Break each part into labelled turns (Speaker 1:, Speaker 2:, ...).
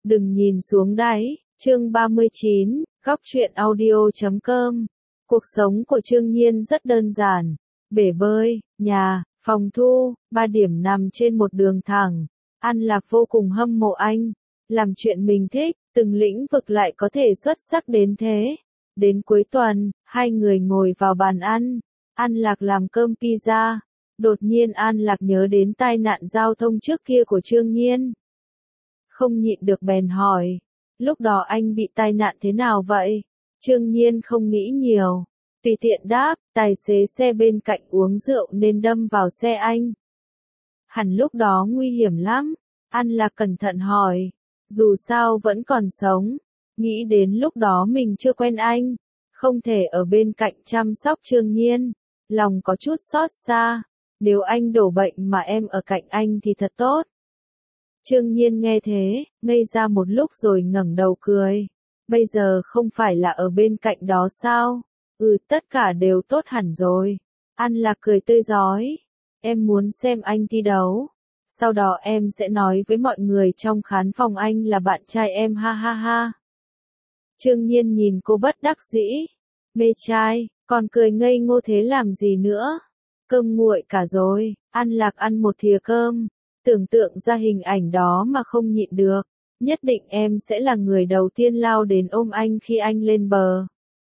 Speaker 1: Đừng nhìn xuống đáy, chương 39, góc truyện audio.com. Cuộc sống của Trương Nhiên rất đơn giản. Bể bơi, nhà, phòng thu, 3 điểm nằm trên một đường thẳng. An Lạc vô cùng hâm mộ anh. Làm chuyện mình thích, từng lĩnh vực lại có thể xuất sắc đến thế. Đến cuối tuần, hai người ngồi vào bàn ăn. An Lạc làm cơm pizza. Đột nhiên An Lạc nhớ đến tai nạn giao thông trước kia của Trương Nhiên. Không nhịn được bèn hỏi. Lúc đó anh bị tai nạn thế nào vậy? Trương Nhiên không nghĩ nhiều. Tùy tiện đáp, tài xế xe bên cạnh uống rượu nên đâm vào xe anh. Hẳn lúc đó nguy hiểm lắm. An Lạc cẩn thận hỏi. Dù sao vẫn còn sống. Nghĩ đến lúc đó mình chưa quen anh. Không thể ở bên cạnh chăm sóc Trương Nhiên. Lòng có chút xót xa. Nếu anh đổ bệnh mà em ở cạnh anh thì thật tốt. Trương Nhiên nghe thế, ngây ra một lúc rồi ngẩng đầu cười. Bây giờ không phải là ở bên cạnh đó sao? Tất cả đều tốt hẳn rồi. An Lạc cười tươi rói. Em muốn xem anh thi đấu. Sau đó em sẽ nói với mọi người trong khán phòng anh là bạn trai em ha ha ha. Trương Nhiên nhìn cô bất đắc dĩ. Mê trai, còn cười ngây ngô thế làm gì nữa? Cơm nguội cả rồi. An Lạc ăn một thìa cơm. Tưởng tượng ra hình ảnh đó mà không nhịn được. Nhất định em sẽ là người đầu tiên lao đến ôm anh khi anh lên bờ.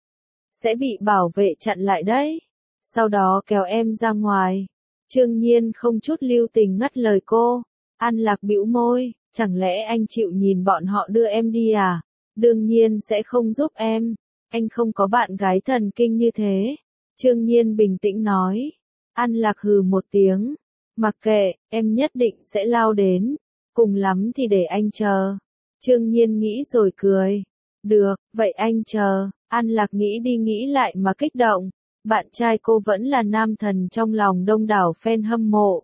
Speaker 1: Sẽ bị bảo vệ chặn lại đấy. Sau đó kéo em ra ngoài. Trương Nhiên không chút lưu tình ngắt lời cô. An Lạc bĩu môi. Chẳng lẽ anh chịu nhìn bọn họ đưa em đi à? Đương nhiên sẽ không giúp em. Anh không có bạn gái thần kinh như thế. Trương Nhiên bình tĩnh nói. An Lạc hừ một tiếng. Mặc kệ, em nhất định sẽ lao đến. Cùng lắm thì để anh chờ. Trương Nhiên nghĩ rồi cười. Được, vậy anh chờ. An Lạc nghĩ đi nghĩ lại mà kích động. Bạn trai cô vẫn là nam thần trong lòng đông đảo fan hâm mộ.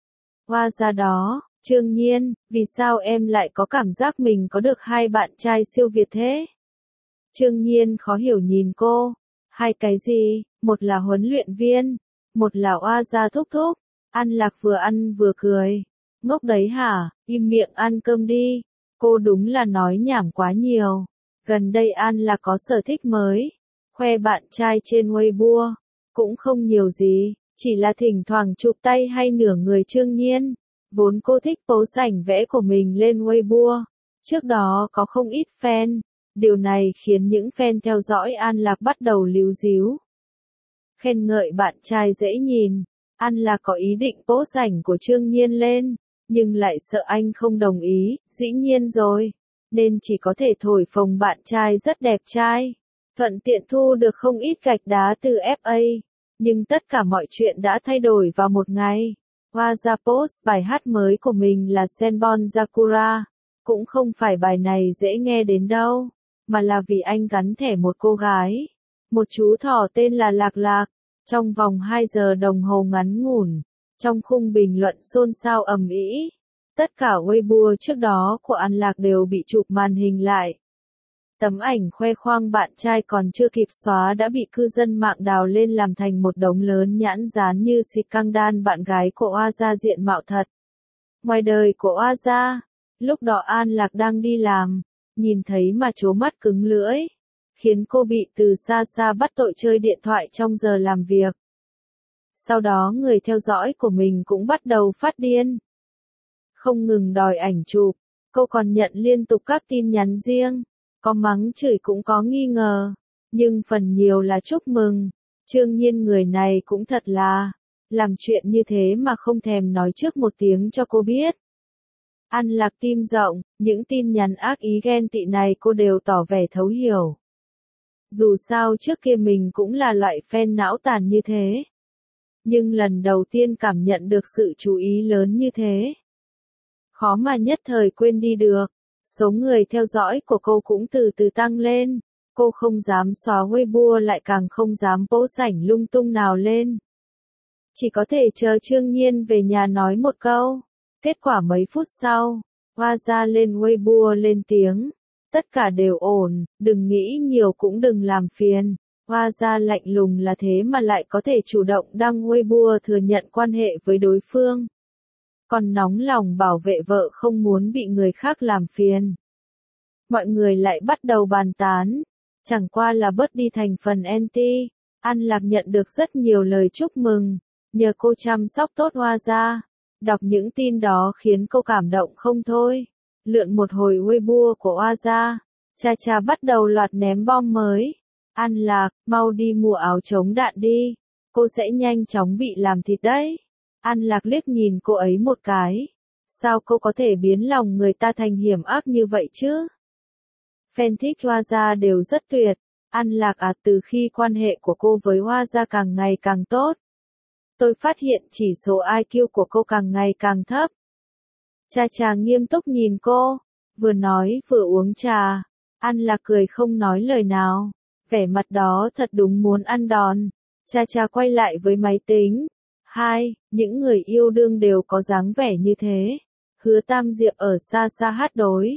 Speaker 1: Hoa ra đó, Trương Nhiên, vì sao em lại có cảm giác mình có được hai bạn trai siêu việt thế? Trương Nhiên khó hiểu nhìn cô. Hai cái gì? Một là huấn luyện viên, một là Hoa gia thúc thúc. An Lạc vừa ăn vừa cười. Ngốc đấy hả? Im miệng ăn cơm đi. Cô đúng là nói nhảm quá nhiều. Gần đây An Lạc có sở thích mới. Khoe bạn trai trên Weibo. Cũng không nhiều gì, chỉ là thỉnh thoảng chụp tay hay nửa người Trương Nhiên. Vốn cô thích post ảnh vẽ của mình lên Weibo. Trước đó có không ít fan. Điều này khiến những fan theo dõi An Lạc bắt đầu líu díu. Khen ngợi bạn trai dễ nhìn. An Lạc có ý định post ảnh của Trương Nhiên lên, nhưng lại sợ anh không đồng ý, dĩ nhiên rồi. Nên chỉ có thể thổi phồng bạn trai rất đẹp trai. Thuận tiện thu được không ít gạch đá từ FA. Nhưng tất cả mọi chuyện đã thay đổi vào một ngày. Hoa ra post bài hát mới của mình là Senbon Sakura. Cũng không phải bài này dễ nghe đến đâu, mà là vì anh gắn thẻ một cô gái. Một chú thỏ tên là Lạc Lạc. Trong vòng 2 giờ đồng hồ ngắn ngủn, trong khung bình luận xôn xao ầm ĩ, tất cả Weibo trước đó của An Lạc đều bị chụp màn hình lại. Tấm ảnh khoe khoang bạn trai còn chưa kịp xóa đã bị cư dân mạng đào lên làm thành một đống lớn nhãn dán như Skandal bạn gái của Hoa gia diện mạo thật. Ngoài đời của Hoa gia, lúc đó An Lạc đang đi làm, nhìn thấy mà trố mắt cứng lưỡi. Khiến cô bị từ xa xa bắt tội chơi điện thoại trong giờ làm việc. Sau đó người theo dõi của mình cũng bắt đầu phát điên. Không ngừng đòi ảnh chụp, cô còn nhận liên tục các tin nhắn riêng. Có mắng chửi cũng có nghi ngờ. Nhưng phần nhiều là chúc mừng. Trương Nhiên người này cũng thật là làm chuyện như thế mà không thèm nói trước một tiếng cho cô biết. An Lạc tim rộng, những tin nhắn ác ý ghen tị này cô đều tỏ vẻ thấu hiểu. Dù sao trước kia mình cũng là loại fan não tàn như thế. Nhưng lần đầu tiên cảm nhận được sự chú ý lớn như thế. Khó mà nhất thời quên đi được. Số người theo dõi của cô cũng từ từ tăng lên. Cô không dám xóa Weibo lại càng không dám post ảnh lung tung nào lên. Chỉ có thể chờ Trương Nhiên về nhà nói một câu. Kết quả mấy phút sau, Hoa gia lên Weibo lên tiếng. Tất cả đều ổn, đừng nghĩ nhiều cũng đừng làm phiền. Hoa gia lạnh lùng là thế mà lại có thể chủ động đăng Weibo thừa nhận quan hệ với đối phương. Còn nóng lòng bảo vệ vợ không muốn bị người khác làm phiền. mọi người lại bắt đầu bàn tán. Chẳng qua là bớt đi thành phần anti. An Lạc nhận được rất nhiều lời chúc mừng, nhờ cô chăm sóc tốt Hoa gia. Đọc những tin đó khiến cô cảm động không thôi. Lượn một hồi Weibo của Hoa gia, Cha Cha bắt đầu loạt ném bom mới. An Lạc, mau đi mua áo chống đạn đi, cô sẽ nhanh chóng bị làm thịt đấy. An Lạc liếc nhìn cô ấy một cái. Sao cô có thể biến lòng người ta thành hiểm ác như vậy chứ? Fan thích Hoa gia đều rất tuyệt. An Lạc từ khi quan hệ của cô với Hoa gia càng ngày càng tốt, tôi phát hiện chỉ số IQ của cô càng ngày càng thấp. Cha Cha nghiêm túc nhìn cô, vừa nói vừa uống trà. An Lạc cười không nói lời nào, vẻ mặt đó thật đúng muốn ăn đòn. Cha Cha quay lại với máy tính. Những người yêu đương đều có dáng vẻ như thế. Hứa Tam Diệp ở xa xa hát đối.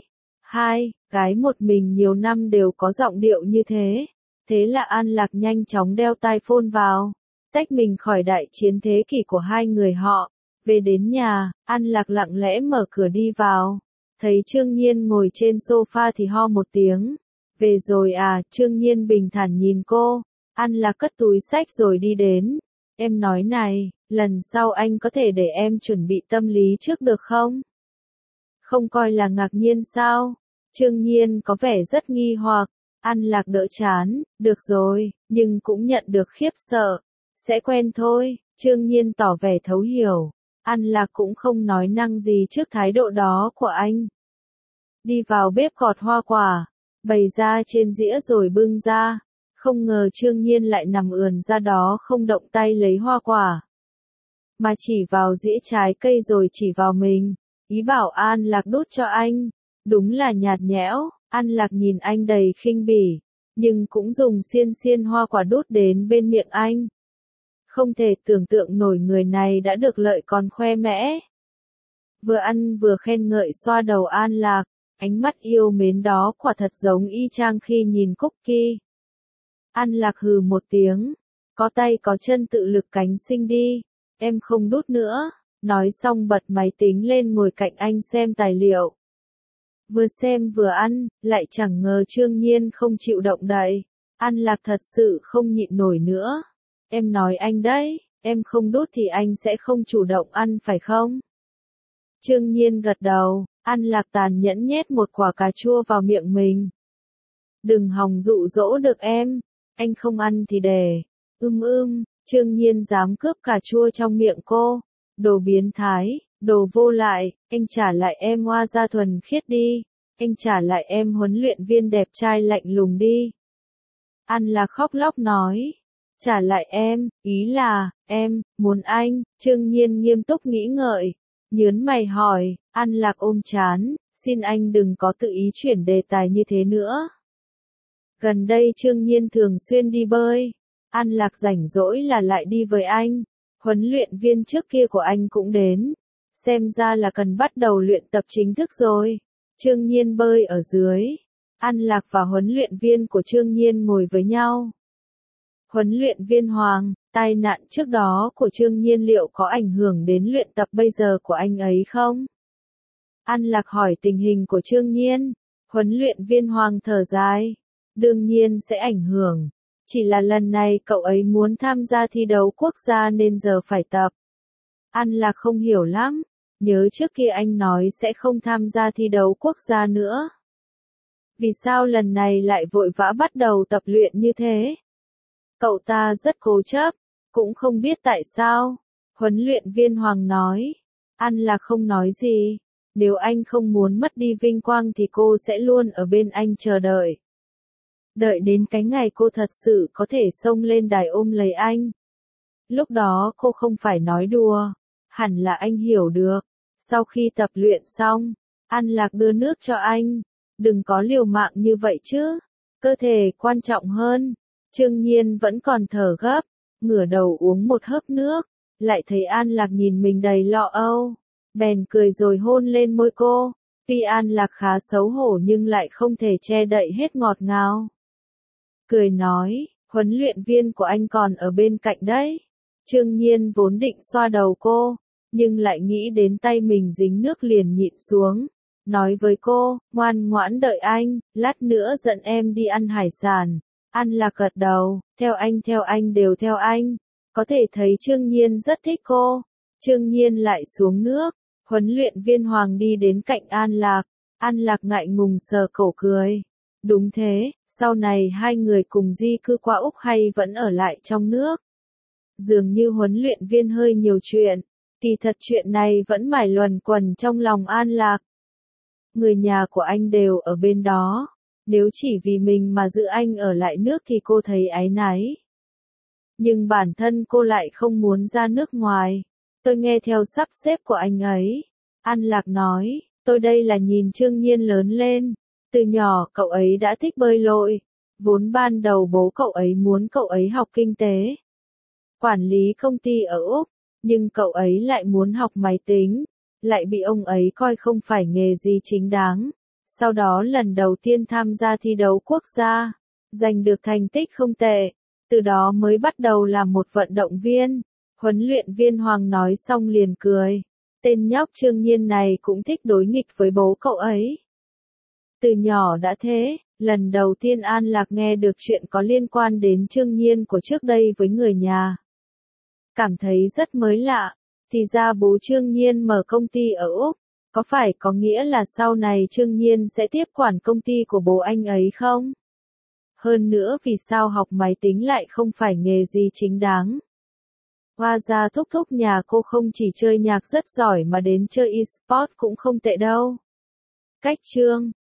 Speaker 1: Gái một mình nhiều năm đều có giọng điệu như thế. Thế là An Lạc nhanh chóng đeo tai phone vào, tách mình khỏi đại chiến thế kỷ của hai người họ. Về đến nhà, An Lạc lặng lẽ mở cửa đi vào. Thấy Trương Nhiên ngồi trên sofa thì ho một tiếng. Về rồi à? Trương Nhiên bình thản nhìn cô. An Lạc cất túi xách rồi đi đến. Em nói này, lần sau anh có thể để em chuẩn bị tâm lý trước được không? Không coi là ngạc nhiên sao? Trương Nhiên có vẻ rất nghi hoặc. An Lạc đỡ chán, được rồi, nhưng cũng nhận được khiếp sợ. Sẽ quen thôi. Trương Nhiên tỏ vẻ thấu hiểu. An Lạc cũng không nói năng gì trước thái độ đó của anh. Đi vào bếp gọt hoa quả, bày ra trên dĩa rồi bưng ra. Không ngờ Trương Nhiên lại nằm ườn ra đó không động tay lấy hoa quả, mà chỉ vào dĩa trái cây rồi chỉ vào mình, ý bảo An Lạc đút cho anh. Đúng là nhạt nhẽo. An Lạc nhìn anh đầy khinh bỉ, nhưng cũng dùng xiên xiên hoa quả đút đến bên miệng anh. Không thể tưởng tượng nổi người này đã được lợi còn khoe mẽ. Vừa ăn vừa khen ngợi xoa đầu An Lạc, ánh mắt yêu mến đó quả thật giống y chang khi nhìn Cookie. An Lạc hừ một tiếng, có tay có chân tự lực cánh sinh đi, em không đút nữa. Nói xong bật máy tính lên ngồi cạnh anh xem tài liệu. Vừa xem vừa ăn, lại chẳng ngờ Trương Nhiên không chịu động đậy. An Lạc thật sự không nhịn nổi nữa. Em nói anh đấy, em không đút thì anh sẽ không chủ động ăn phải không? Trương Nhiên gật đầu. An Lạc tàn nhẫn nhét một quả cà chua vào miệng mình. Đừng hòng dụ dỗ được em, anh không ăn thì để. Trương Nhiên dám cướp cà chua trong miệng cô. Đồ biến thái, đồ vô lại, anh trả lại em Hoa gia thuần khiết đi. Anh trả lại em huấn luyện viên đẹp trai lạnh lùng đi. An Lạc khóc lóc nói. Trả lại em, ý là, em, muốn anh. Trương Nhiên nghiêm túc nghĩ ngợi, nhớn mày hỏi. An Lạc ôm chán, xin anh đừng có tự ý chuyển đề tài như thế nữa. Gần đây Trương Nhiên thường xuyên đi bơi. An Lạc rảnh rỗi là lại đi với anh. Huấn luyện viên trước kia của anh cũng đến. Xem ra là cần bắt đầu luyện tập chính thức rồi. Trương Nhiên bơi ở dưới. An Lạc và huấn luyện viên của Trương Nhiên ngồi với nhau. Huấn luyện viên Hoàng, tai nạn trước đó của Trương Nhiên liệu có ảnh hưởng đến luyện tập bây giờ của anh ấy không? An Lạc hỏi tình hình của Trương Nhiên. Huấn luyện viên Hoàng thở dài. Đương nhiên sẽ ảnh hưởng. Chỉ là lần này cậu ấy muốn tham gia thi đấu quốc gia nên giờ phải tập. An Lạc không hiểu lắm. Nhớ trước kia anh nói sẽ không tham gia thi đấu quốc gia nữa. Vì sao lần này lại vội vã bắt đầu tập luyện như thế? Cậu ta rất cố chấp, cũng không biết tại sao. Huấn luyện viên Hoàng nói. An Lạc không nói gì. Nếu anh không muốn mất đi vinh quang thì cô sẽ luôn ở bên anh chờ đợi. Đợi đến cái ngày cô thật sự có thể xông lên đài ôm lấy anh. Lúc đó cô không phải nói đùa. Hẳn là anh hiểu được. Sau khi tập luyện xong, An Lạc đưa nước cho anh. Đừng có liều mạng như vậy chứ. Cơ thể quan trọng hơn. Trương Nhiên vẫn còn thở gấp. Ngửa đầu uống một hớp nước. Lại thấy An Lạc nhìn mình đầy lo âu. Bèn cười rồi hôn lên môi cô. Tuy An Lạc khá xấu hổ nhưng lại không thể che đậy hết ngọt ngào. Cười nói, huấn luyện viên của anh còn ở bên cạnh đấy. Trương Nhiên vốn định xoa đầu cô, nhưng lại nghĩ đến tay mình dính nước liền nhịn xuống. nói với cô, ngoan ngoãn đợi anh, lát nữa dẫn em đi ăn hải sản. An Lạc gật đầu, theo anh đều theo anh. Có thể thấy Trương Nhiên rất thích cô. Trương Nhiên lại xuống nước, huấn luyện viên Hoàng đi đến cạnh An Lạc. An Lạc ngại ngùng sờ cổ cười. Đúng thế, sau này hai người cùng di cư qua Úc hay vẫn ở lại trong nước? Dường như huấn luyện viên hơi nhiều chuyện, kỳ thật chuyện này vẫn mải luẩn quẩn trong lòng An Lạc. Người nhà của anh đều ở bên đó, nếu chỉ vì mình mà giữ anh ở lại nước thì cô thấy áy náy. Nhưng bản thân cô lại không muốn ra nước ngoài. Tôi nghe theo sắp xếp của anh ấy. An Lạc nói, tôi đây là nhìn Trương Nhiên lớn lên. Từ nhỏ cậu ấy đã thích bơi lội. Vốn ban đầu bố cậu ấy muốn cậu ấy học kinh tế, quản lý công ty ở Úc, nhưng cậu ấy lại muốn học máy tính, lại bị ông ấy coi không phải nghề gì chính đáng. Sau đó lần đầu tiên tham gia thi đấu quốc gia, giành được thành tích không tệ, từ đó mới bắt đầu làm một vận động viên. Huấn luyện viên Hoàng nói xong liền cười, tên nhóc Trương Nhiên này cũng thích đối nghịch với bố cậu ấy. Từ nhỏ đã thế, lần đầu tiên An Lạc nghe được chuyện có liên quan đến Trương Nhiên của trước đây với người nhà. Cảm thấy rất mới lạ, thì ra bố Trương Nhiên mở công ty ở Úc, có phải có nghĩa là sau này Trương Nhiên sẽ tiếp quản công ty của bố anh ấy không? Hơn nữa vì sao học máy tính lại không phải nghề gì chính đáng? Hóa ra thúc thúc nhà cô không chỉ chơi nhạc rất giỏi mà đến chơi e-sport cũng không tệ đâu. Cách chương